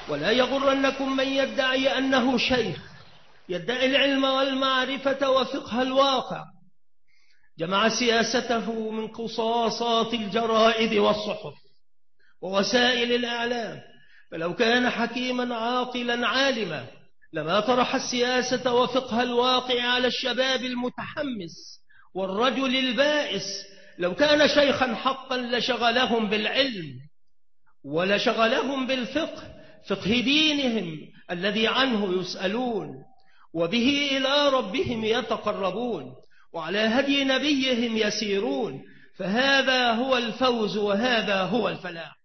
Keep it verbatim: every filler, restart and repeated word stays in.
ولا يغرنكم من يدعي أنه شيخ، يدعي العلم والمعرفة وفقه الواقع، جمع سياسته من قصاصات الجرائد والصحف ووسائل الإعلام. فلو كان حكيما عاقلا عالما لما طرح السياسة وفقه الواقع على الشباب المتحمس والرجل البائس. لو كان شيخا حقا لشغلهم بالعلم ولشغلهم بالفقه، فقه دينهم الذي عنه يسألون وبه إلى ربهم يتقربون وعلى هدي نبيهم يسيرون. فهذا هو الفوز وهذا هو الفلاح.